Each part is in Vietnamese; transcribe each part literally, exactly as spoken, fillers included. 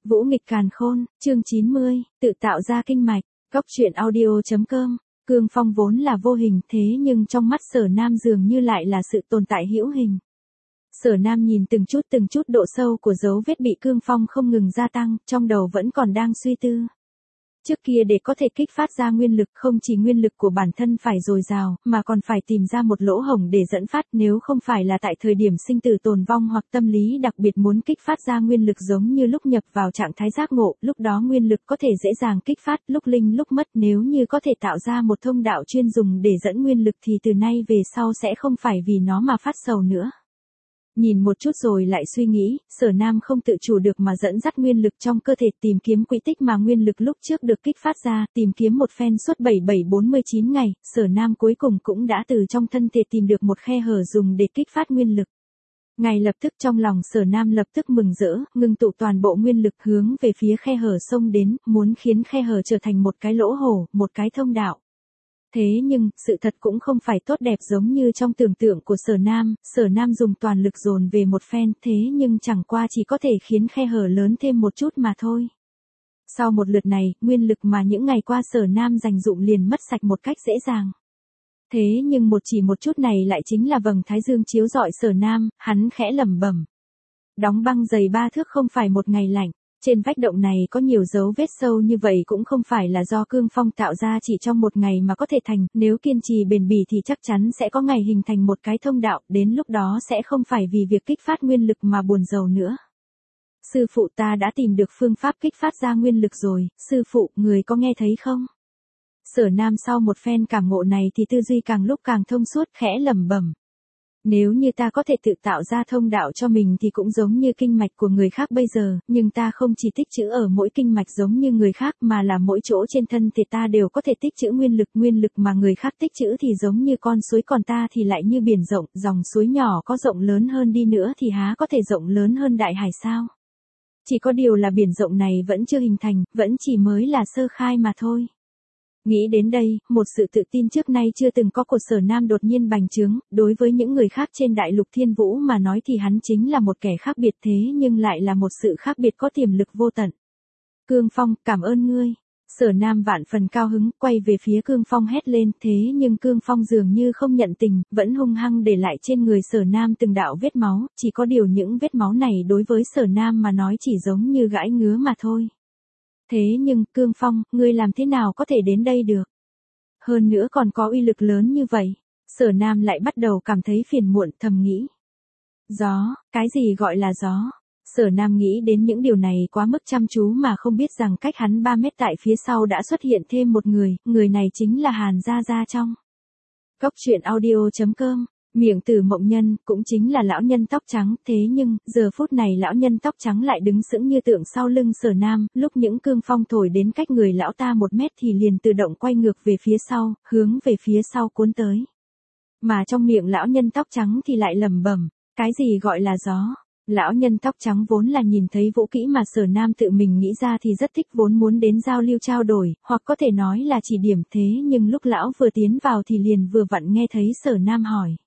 Vũ nghịch càn khôn, chương chín mươi, tự tạo ra kinh mạch, góc truyện audio.com. Cương Phong vốn là vô hình thế nhưng trong mắt Sở Nam dường như lại là sự tồn tại hữu hình. Sở Nam nhìn từng chút từng chút độ sâu của dấu vết bị Cương Phong không ngừng gia tăng, trong đầu vẫn còn đang suy tư. Trước kia để có thể kích phát ra nguyên lực, không chỉ nguyên lực của bản thân phải dồi dào, mà còn phải tìm ra một lỗ hổng để dẫn phát, nếu không phải là tại thời điểm sinh tử tồn vong hoặc tâm lý đặc biệt muốn kích phát ra nguyên lực giống như lúc nhập vào trạng thái giác ngộ, lúc đó nguyên lực có thể dễ dàng kích phát, lúc linh lúc mất, nếu như có thể tạo ra một thông đạo chuyên dùng để dẫn nguyên lực thì từ nay về sau sẽ không phải vì nó mà phát sầu nữa. Nhìn một chút rồi lại suy nghĩ, Sở Nam không tự chủ được mà dẫn dắt nguyên lực trong cơ thể tìm kiếm quỹ tích mà nguyên lực lúc trước được kích phát ra, tìm kiếm một phen suốt bảy bảy bốn mươi chín ngày, Sở Nam cuối cùng cũng đã từ trong thân thể tìm được một khe hở dùng để kích phát nguyên lực. Ngay lập tức trong lòng Sở Nam lập tức mừng rỡ, ngưng tụ toàn bộ nguyên lực hướng về phía khe hở xông đến, muốn khiến khe hở trở thành một cái lỗ hổ, một cái thông đạo. Thế nhưng, sự thật cũng không phải tốt đẹp giống như trong tưởng tượng của Sở Nam, Sở Nam dùng toàn lực dồn về một phen, thế nhưng chẳng qua chỉ có thể khiến khe hở lớn thêm một chút mà thôi. Sau một lượt này, nguyên lực mà những ngày qua Sở Nam dành dụm liền mất sạch một cách dễ dàng. Thế nhưng một chỉ một chút này lại chính là vầng thái dương chiếu rọi Sở Nam, hắn khẽ lẩm bẩm. Đóng băng dày ba thước không phải một ngày lạnh. Trên vách động này có nhiều dấu vết sâu như vậy cũng không phải là do Cương Phong tạo ra chỉ trong một ngày mà có thể thành, nếu kiên trì bền bỉ thì chắc chắn sẽ có ngày hình thành một cái thông đạo, đến lúc đó sẽ không phải vì việc kích phát nguyên lực mà buồn rầu nữa. Sư phụ ta đã tìm được phương pháp kích phát ra nguyên lực rồi, sư phụ, người có nghe thấy không? Sở Nam sau một phen cảm ngộ này thì tư duy càng lúc càng thông suốt, khẽ lẩm bẩm. Nếu như ta có thể tự tạo ra thông đạo cho mình thì cũng giống như kinh mạch của người khác bây giờ, nhưng ta không chỉ tích trữ ở mỗi kinh mạch giống như người khác mà là mỗi chỗ trên thân thì ta đều có thể tích trữ nguyên lực. Nguyên lực mà người khác tích trữ thì giống như con suối còn ta thì lại như biển rộng, dòng suối nhỏ có rộng lớn hơn đi nữa thì há có thể rộng lớn hơn đại hải sao? Chỉ có điều là biển rộng này vẫn chưa hình thành, vẫn chỉ mới là sơ khai mà thôi. Nghĩ đến đây, một sự tự tin trước nay chưa từng có của Sở Nam đột nhiên bành trướng, đối với những người khác trên đại lục thiên vũ mà nói thì hắn chính là một kẻ khác biệt thế nhưng lại là một sự khác biệt có tiềm lực vô tận. Cương Phong, cảm ơn ngươi. Sở Nam vạn phần cao hứng, quay về phía Cương Phong hét lên, thế nhưng Cương Phong dường như không nhận tình, vẫn hung hăng để lại trên người Sở Nam từng đạo vết máu, chỉ có điều những vết máu này đối với Sở Nam mà nói chỉ giống như gãi ngứa mà thôi. Thế nhưng, Cương Phong, ngươi làm thế nào có thể đến đây được? Hơn nữa còn có uy lực lớn như vậy. Sở Nam lại bắt đầu cảm thấy phiền muộn, thầm nghĩ. Gió, cái gì gọi là gió? Sở Nam nghĩ đến những điều này quá mức chăm chú mà không biết rằng cách hắn ba mét tại phía sau đã xuất hiện thêm một người, người này chính là Hàn Gia Gia trong. Góc truyện audio.com. Miệng Tử Mộng Nhân, cũng chính là lão nhân tóc trắng, thế nhưng, giờ phút này lão nhân tóc trắng lại đứng sững như tượng sau lưng Sở Nam, lúc những cương phong thổi đến cách người lão ta một mét thì liền tự động quay ngược về phía sau, hướng về phía sau cuốn tới. Mà trong miệng lão nhân tóc trắng thì lại lẩm bẩm, cái gì gọi là gió? Lão nhân tóc trắng vốn là nhìn thấy vũ kỹ mà Sở Nam tự mình nghĩ ra thì rất thích, vốn muốn đến giao lưu trao đổi, hoặc có thể nói là chỉ điểm, thế nhưng lúc lão vừa tiến vào thì liền vừa vặn nghe thấy Sở Nam hỏi.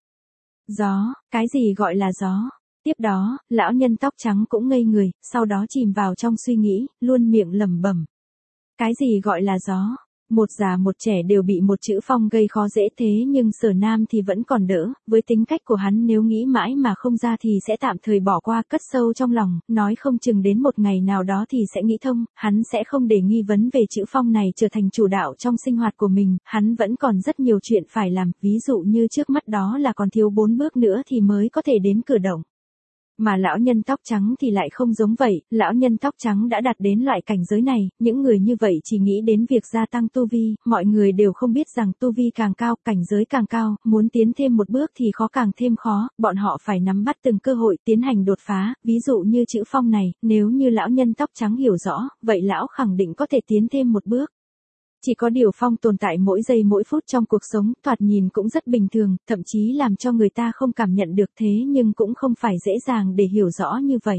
Gió, cái gì gọi là gió? Tiếp đó, lão nhân tóc trắng cũng ngây người, sau đó chìm vào trong suy nghĩ, luôn miệng lẩm bẩm. Cái gì gọi là gió? Một già một trẻ đều bị một chữ phong gây khó dễ, thế nhưng Sở Nam thì vẫn còn đỡ, với tính cách của hắn nếu nghĩ mãi mà không ra thì sẽ tạm thời bỏ qua, cất sâu trong lòng, nói không chừng đến một ngày nào đó thì sẽ nghĩ thông, hắn sẽ không để nghi vấn về chữ phong này trở thành chủ đạo trong sinh hoạt của mình, hắn vẫn còn rất nhiều chuyện phải làm, ví dụ như trước mắt đó là còn thiếu bốn bước nữa thì mới có thể đến cửa động. Mà lão nhân tóc trắng thì lại không giống vậy, lão nhân tóc trắng đã đạt đến loại cảnh giới này, những người như vậy chỉ nghĩ đến việc gia tăng tu vi, mọi người đều không biết rằng tu vi càng cao, cảnh giới càng cao, muốn tiến thêm một bước thì khó càng thêm khó, bọn họ phải nắm bắt từng cơ hội tiến hành đột phá, ví dụ như chữ phong này, nếu như lão nhân tóc trắng hiểu rõ, vậy lão khẳng định có thể tiến thêm một bước. Chỉ có điều phong tồn tại mỗi giây mỗi phút trong cuộc sống, thoạt nhìn cũng rất bình thường, thậm chí làm cho người ta không cảm nhận được, thế nhưng cũng không phải dễ dàng để hiểu rõ như vậy.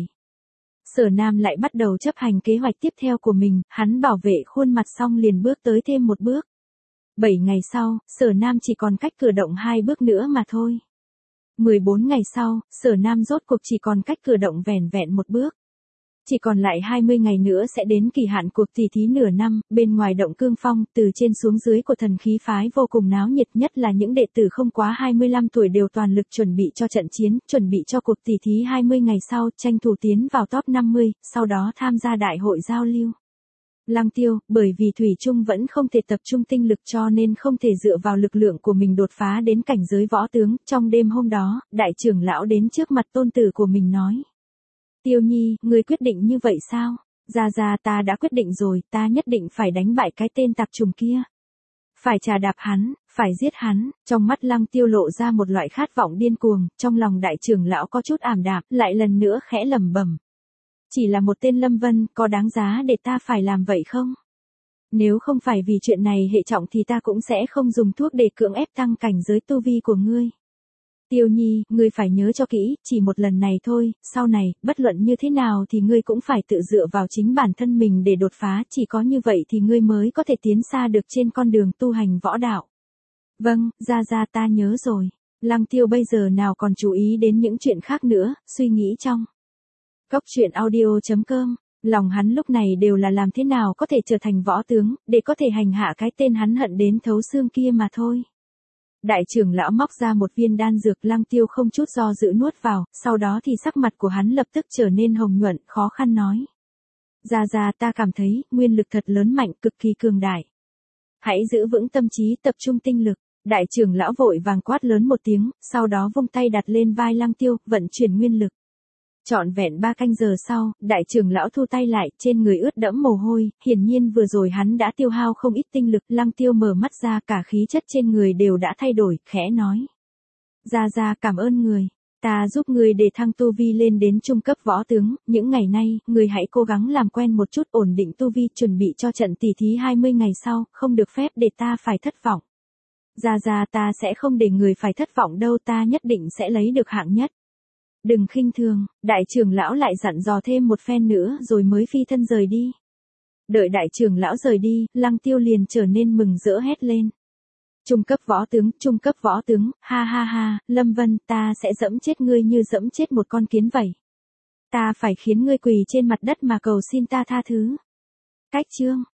Sở Nam lại bắt đầu chấp hành kế hoạch tiếp theo của mình, hắn bảo vệ khuôn mặt xong liền bước tới thêm một bước. Bảy ngày sau, Sở Nam chỉ còn cách cửa động hai bước nữa mà thôi. mười bốn ngày sau, Sở Nam rốt cuộc chỉ còn cách cửa động vẻn vẹn một bước. Chỉ còn lại hai mươi ngày nữa sẽ đến kỳ hạn cuộc tỷ thí nửa năm, bên ngoài động Cương Phong, từ trên xuống dưới của thần khí phái vô cùng náo nhiệt, nhất là những đệ tử không quá hai mươi lăm tuổi đều toàn lực chuẩn bị cho trận chiến, chuẩn bị cho cuộc tỷ thí hai mươi ngày sau, tranh thủ tiến vào top năm mươi, sau đó tham gia đại hội giao lưu. Lăng Tiêu, bởi vì Thủy Trung vẫn không thể tập trung tinh lực cho nên không thể dựa vào lực lượng của mình đột phá đến cảnh giới võ tướng, trong đêm hôm đó, đại trưởng lão đến trước mặt tôn tử của mình nói. Tiêu Nhi, ngươi quyết định như vậy sao? Gia Gia ta đã quyết định rồi, ta nhất định phải đánh bại cái tên tạp trùng kia. Phải trà đạp hắn, phải giết hắn, trong mắt Lăng Tiêu lộ ra một loại khát vọng điên cuồng, trong lòng đại trưởng lão có chút ảm đạm, lại lần nữa khẽ lẩm bẩm. Chỉ là một tên Lâm Vân, có đáng giá để ta phải làm vậy không? Nếu không phải vì chuyện này hệ trọng thì ta cũng sẽ không dùng thuốc để cưỡng ép tăng cảnh giới tu vi của ngươi. Tiêu Nhi, ngươi phải nhớ cho kỹ, chỉ một lần này thôi, sau này, bất luận như thế nào thì ngươi cũng phải tự dựa vào chính bản thân mình để đột phá, chỉ có như vậy thì ngươi mới có thể tiến xa được trên con đường tu hành võ đạo. Vâng, Gia Gia ta nhớ rồi. Lăng Tiêu bây giờ nào còn chú ý đến những chuyện khác nữa, suy nghĩ trong. Cốc truyện audio chấm com, lòng hắn lúc này đều là làm thế nào có thể trở thành võ tướng, để có thể hành hạ cái tên hắn hận đến thấu xương kia mà thôi. Đại trưởng lão móc ra một viên đan dược, Lăng Tiêu không chút do dự nuốt vào, sau đó thì sắc mặt của hắn lập tức trở nên hồng nhuận, khó khăn nói. Gia Gia ta cảm thấy, nguyên lực thật lớn mạnh, cực kỳ cường đại. Hãy giữ vững tâm trí, tập trung tinh lực. Đại trưởng lão vội vàng quát lớn một tiếng, sau đó vung tay đặt lên vai Lăng Tiêu, vận chuyển nguyên lực. Trọn vẹn ba canh giờ sau, đại trưởng lão thu tay lại, trên người ướt đẫm mồ hôi, hiển nhiên vừa rồi hắn đã tiêu hao không ít tinh lực, Lăng Tiêu mở mắt ra, cả khí chất trên người đều đã thay đổi, khẽ nói. Gia Gia cảm ơn người, ta giúp người để thăng tu vi lên đến trung cấp võ tướng, những ngày nay, người hãy cố gắng làm quen một chút ổn định tu vi, chuẩn bị cho trận tỷ thí hai mươi ngày sau, không được phép để ta phải thất vọng. Gia Gia ta sẽ không để người phải thất vọng đâu, ta nhất định sẽ lấy được hạng nhất. Đừng khinh thường, đại trưởng lão lại dặn dò thêm một phen nữa rồi mới phi thân rời đi. Đợi đại trưởng lão rời đi, Lăng Tiêu liền trở nên mừng rỡ hét lên. Trung cấp võ tướng, trung cấp võ tướng, ha ha ha, Lâm Vân, ta sẽ dẫm chết ngươi như dẫm chết một con kiến vậy. Ta phải khiến ngươi quỳ trên mặt đất mà cầu xin ta tha thứ. Cách chương.